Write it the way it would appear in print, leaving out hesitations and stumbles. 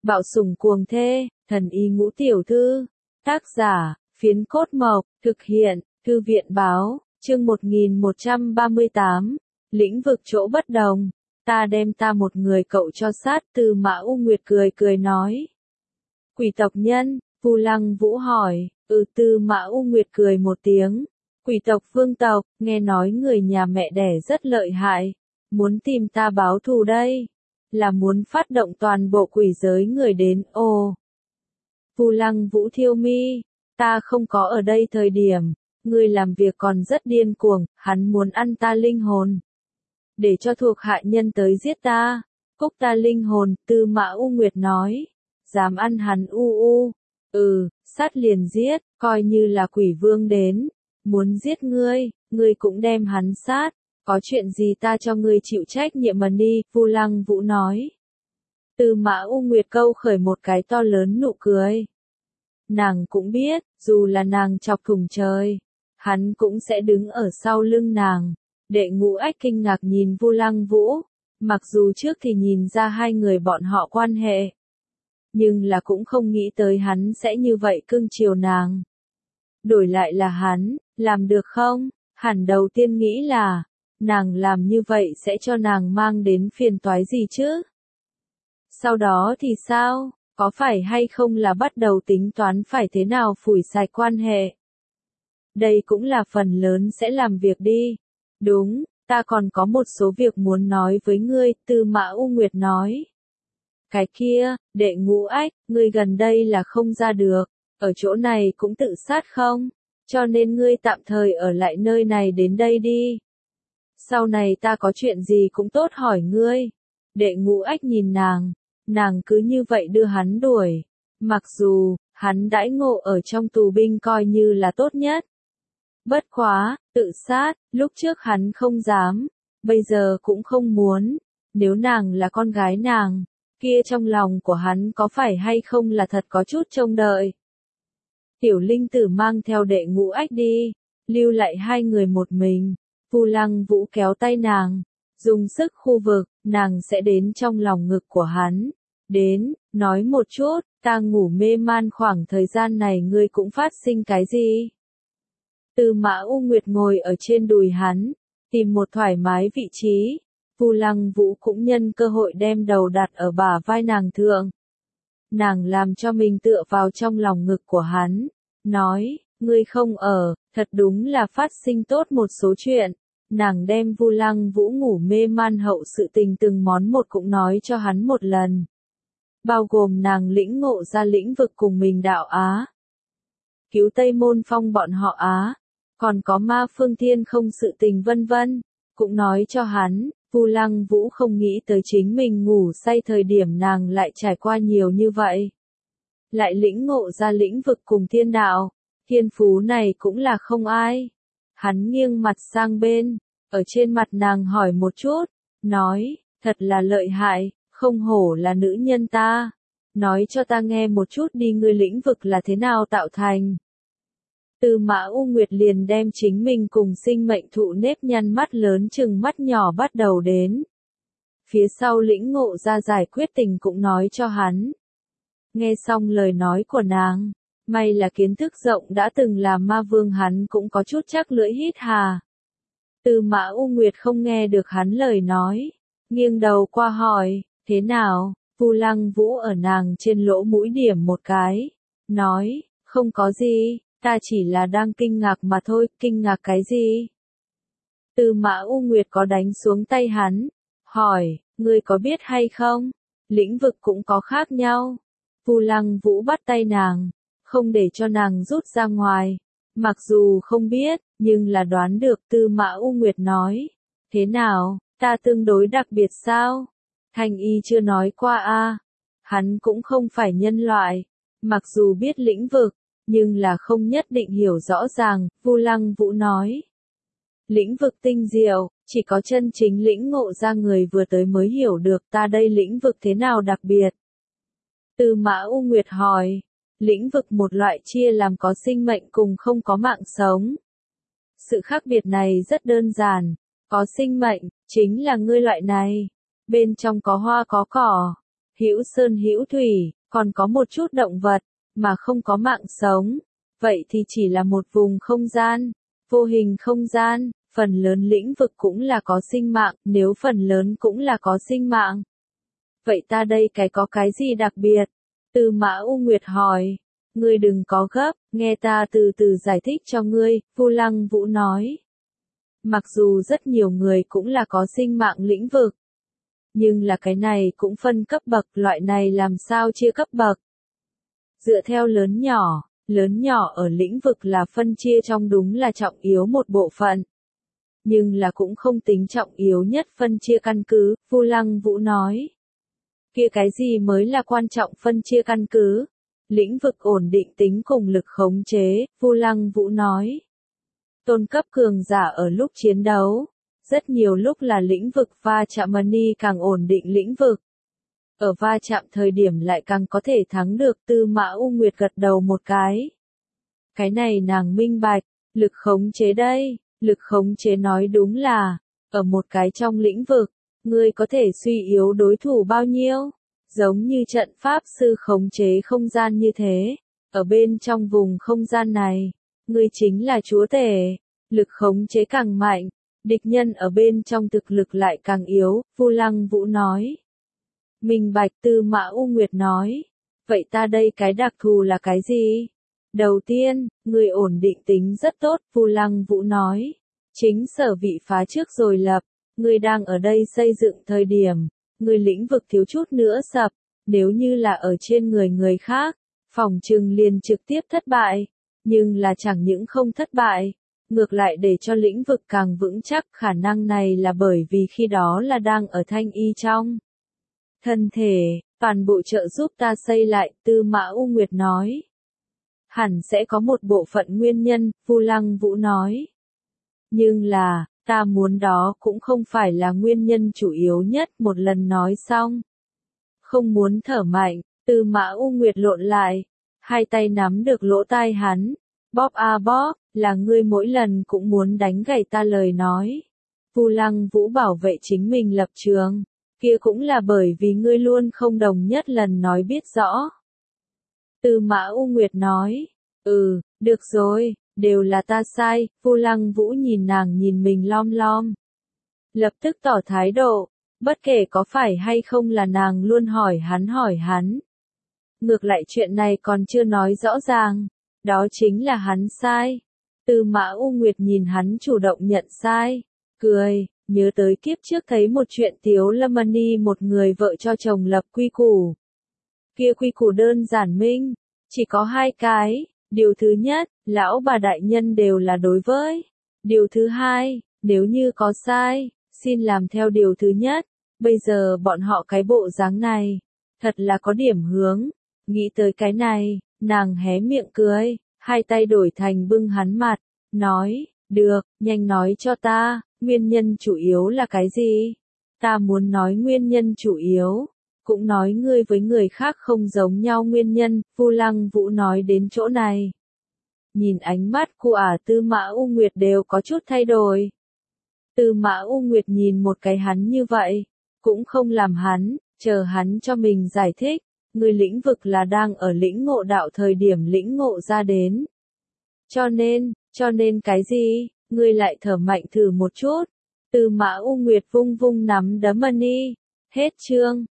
Bạo sủng cuồng thê, thần y ngũ tiểu thư. Tác giả, Phiến Cốt Mộc, thực hiện, Thư viện báo, chương 1138, lĩnh vực chỗ bất đồng. Ta đem ta một người cậu cho sát. Tư Mã U Nguyệt cười cười nói. Quỷ tộc nhân, Vu Lăng Vũ hỏi. Tư Mã U Nguyệt cười một tiếng. Quỷ tộc vương tộc, nghe nói người nhà mẹ đẻ rất lợi hại, muốn tìm ta báo thù đây, là muốn phát động toàn bộ quỷ giới người đến. Ồ, Vu Lăng Vũ thiêu mi, ta không có ở đây thời điểm, ngươi làm việc còn rất điên cuồng, hắn muốn ăn ta linh hồn, để cho thuộc hạ nhân tới giết ta, cúc ta linh hồn. Tư Mã U Nguyệt nói, dám ăn hắn sát liền giết, coi như là quỷ vương đến, muốn giết ngươi, ngươi cũng đem hắn sát, có chuyện gì ta cho ngươi chịu trách nhiệm mà đi. Vu Lăng Vũ nói. Tư Mã U Nguyệt câu khởi một cái to lớn nụ cười. Nàng cũng biết, dù là nàng chọc thủng trời, hắn cũng sẽ đứng ở sau lưng nàng. Đệ Ngũ Ách kinh ngạc nhìn Vu Lăng Vũ, mặc dù trước thì nhìn ra hai người bọn họ quan hệ, nhưng là cũng không nghĩ tới hắn sẽ như vậy cưng chiều nàng. Đổi lại là hắn, làm được không? Hẳn đầu tiên nghĩ là, nàng làm như vậy sẽ cho nàng mang đến phiền toái gì chứ? Sau đó thì sao? Có phải hay không là bắt đầu tính toán phải thế nào phủi sạch quan hệ? Đây cũng là phần lớn sẽ làm việc đi. Đúng, ta còn có một số việc muốn nói với ngươi. Tư Mã U Nguyệt nói. Cái kia, Đệ Ngũ Ách, ngươi gần đây là không ra được, ở chỗ này cũng tự sát không? Cho nên ngươi tạm thời ở lại nơi này đến đây đi. Sau này ta có chuyện gì cũng tốt hỏi ngươi. Đệ Ngũ Ách nhìn nàng cứ như vậy đưa hắn đuổi. Mặc dù, hắn đãi ngộ ở trong tù binh coi như là tốt nhất. Bất quá, tự sát, lúc trước hắn không dám, bây giờ cũng không muốn. Nếu nàng là con gái nàng, kia trong lòng của hắn có phải hay không là thật có chút trông đợi. Tiểu Linh Tử mang theo Đệ Ngũ Ách đi, lưu lại hai người một mình. Vu Lăng Vũ kéo tay nàng, dùng sức khu vực, nàng sẽ đến trong lòng ngực của hắn. Đến, nói một chút, ta ngủ mê man khoảng thời gian này ngươi cũng phát sinh cái gì? Tư Mã U Nguyệt ngồi ở trên đùi hắn, tìm một thoải mái vị trí. Vu Lăng Vũ cũng nhân cơ hội đem đầu đặt ở bả vai nàng thượng. Nàng làm cho mình tựa vào trong lòng ngực của hắn, nói, ngươi không ở, thật đúng là phát sinh tốt một số chuyện. Nàng đem Vu Lăng Vũ ngủ mê man hậu sự tình từng món một cũng nói cho hắn một lần. Bao gồm nàng lĩnh ngộ ra lĩnh vực cùng mình đạo Á. Cứu Tây Môn Phong bọn họ Á. Còn có Ma Phương Thiên không sự tình vân vân. Cũng nói cho hắn, Vu Lăng Vũ không nghĩ tới chính mình ngủ say thời điểm nàng lại trải qua nhiều như vậy. Lại lĩnh ngộ ra lĩnh vực cùng thiên đạo. Thiên phú này cũng là không ai. Hắn nghiêng mặt sang bên, ở trên mặt nàng hỏi một chút, nói, thật là lợi hại, không hổ là nữ nhân ta. Nói cho ta nghe một chút đi, ngươi lĩnh vực là thế nào tạo thành. Tư Mã U Nguyệt liền đem chính mình cùng sinh mệnh thụ nếp nhăn mắt lớn chừng mắt nhỏ bắt đầu đến. Phía sau lĩnh ngộ ra giải quyết tình cũng nói cho hắn. Nghe xong lời nói của nàng, may là kiến thức rộng đã từng làm ma vương hắn cũng có chút chắc lưỡi hít hà. Tư Mã U Nguyệt không nghe được hắn lời nói, nghiêng đầu qua hỏi, thế nào? Vu Lăng Vũ ở nàng trên lỗ mũi điểm một cái, nói, không có gì, ta chỉ là đang kinh ngạc mà thôi. Kinh ngạc cái gì? Tư Mã U Nguyệt có đánh xuống tay hắn, hỏi, ngươi có biết hay không? Lĩnh vực cũng có khác nhau. Vu Lăng Vũ bắt tay nàng, không để cho nàng rút ra ngoài. Mặc dù không biết, nhưng là đoán được. Tư Mã U Nguyệt nói, thế nào, ta tương đối đặc biệt sao? Thanh Y chưa nói qua a, hắn cũng không phải nhân loại, mặc dù biết lĩnh vực, nhưng là không nhất định hiểu rõ ràng. Vu Lăng Vũ nói, lĩnh vực tinh diệu, chỉ có chân chính lĩnh ngộ ra người vừa tới mới hiểu được. Ta đây lĩnh vực thế nào đặc biệt? Tư Mã U Nguyệt hỏi. Lĩnh vực một loại chia làm có sinh mệnh cùng không có mạng sống. Sự khác biệt này rất đơn giản. Có sinh mệnh, chính là ngươi loại này. Bên trong có hoa có cỏ. hữu sơn hữu thủy, còn có một chút động vật, mà không có mạng sống. Vậy thì chỉ là một vùng không gian, vô hình không gian, phần lớn lĩnh vực cũng là có sinh mạng, nếu phần lớn cũng là có sinh mạng. Vậy ta đây cái có cái gì đặc biệt? Tư Mã U Nguyệt hỏi. Ngươi đừng có gấp, nghe ta từ từ giải thích cho ngươi, Vu Lăng Vũ nói. Mặc dù rất nhiều người cũng là có sinh mạng lĩnh vực, nhưng là cái này cũng phân cấp bậc, loại này làm sao chia cấp bậc? Dựa theo lớn nhỏ ở lĩnh vực là phân chia trong đúng là trọng yếu một bộ phận. Nhưng là cũng không tính trọng yếu nhất phân chia căn cứ, Vu Lăng Vũ nói. Kia cái gì mới là quan trọng phân chia căn cứ? Lĩnh vực ổn định tính cùng lực khống chế, Vu Lăng Vũ nói. Tôn cấp cường giả ở lúc chiến đấu, rất nhiều lúc là lĩnh vực va chạm money càng ổn định lĩnh vực. Ở va chạm thời điểm lại càng có thể thắng được. Tư Mã U Nguyệt gật đầu một cái. Cái này nàng minh bạch, lực khống chế đây, lực khống chế nói đúng là, ở một cái trong lĩnh vực, ngươi có thể suy yếu đối thủ bao nhiêu, giống như trận pháp sư khống chế không gian như thế, ở bên trong vùng không gian này, ngươi chính là chúa tể, lực khống chế càng mạnh, địch nhân ở bên trong thực lực lại càng yếu, Vu Lăng Vũ nói. Minh bạch. Tư Mã U Nguyệt nói, vậy ta đây cái đặc thù là cái gì? Đầu tiên, người ổn định tính rất tốt, Vu Lăng Vũ nói. Chính sở vị phá trước rồi lập, người đang ở đây xây dựng thời điểm, người lĩnh vực thiếu chút nữa sập, nếu như là ở trên người khác, phòng trừng liền trực tiếp thất bại, nhưng là chẳng những không thất bại, ngược lại để cho lĩnh vực càng vững chắc. Khả năng này là bởi vì khi đó là đang ở thanh y trong thân thể, toàn bộ trợ giúp ta xây lại, Tư Mã U Nguyệt nói. Hẳn sẽ có một bộ phận nguyên nhân, Vu Lăng Vũ nói. Nhưng là, ta muốn đó cũng không phải là nguyên nhân chủ yếu nhất. Một lần nói xong, không muốn thở mạnh, Tư Mã U Nguyệt lộn lại, hai tay nắm được lỗ tai hắn, bóp a bóp, là ngươi mỗi lần cũng muốn đánh gãy ta lời nói. Vu Lăng Vũ bảo vệ chính mình lập trường, kia cũng là bởi vì ngươi luôn không đồng nhất lần nói biết rõ. Tư Mã U Nguyệt nói, được rồi, đều là ta sai. Vu Lăng Vũ nhìn nàng nhìn mình lom lom, lập tức tỏ thái độ, bất kể có phải hay không là nàng luôn hỏi hắn. Ngược lại chuyện này còn chưa nói rõ ràng, đó chính là hắn sai. Tư Mã U Nguyệt nhìn hắn chủ động nhận sai, cười, nhớ tới kiếp trước thấy một chuyện Tiếu Lâm Ani một người vợ cho chồng lập quy củ. Kia quy củ đơn giản minh, chỉ có hai cái, điều thứ nhất, lão bà đại nhân đều là đối với. Điều thứ hai, nếu như có sai, xin làm theo điều thứ nhất. Bây giờ bọn họ cái bộ dáng này, thật là có điểm hướng. Nghĩ tới cái này, nàng hé miệng cười, hai tay đổi thành bưng hắn mặt, nói, được, nhanh nói cho ta, nguyên nhân chủ yếu là cái gì? Ta muốn nói nguyên nhân chủ yếu, cũng nói ngươi với người khác không giống nhau nguyên nhân. Vu Lăng Vũ nói đến chỗ này, nhìn ánh mắt của Tư Mã U Nguyệt đều có chút thay đổi. Tư Mã U Nguyệt nhìn một cái hắn như vậy, cũng không làm hắn, chờ hắn cho mình giải thích, người lĩnh vực là đang ở lĩnh ngộ đạo thời điểm lĩnh ngộ ra đến. Cho nên cái gì, ngươi lại thở mạnh thử một chút. Tư Mã U Nguyệt vung vung nắm đấm money. Hết chương.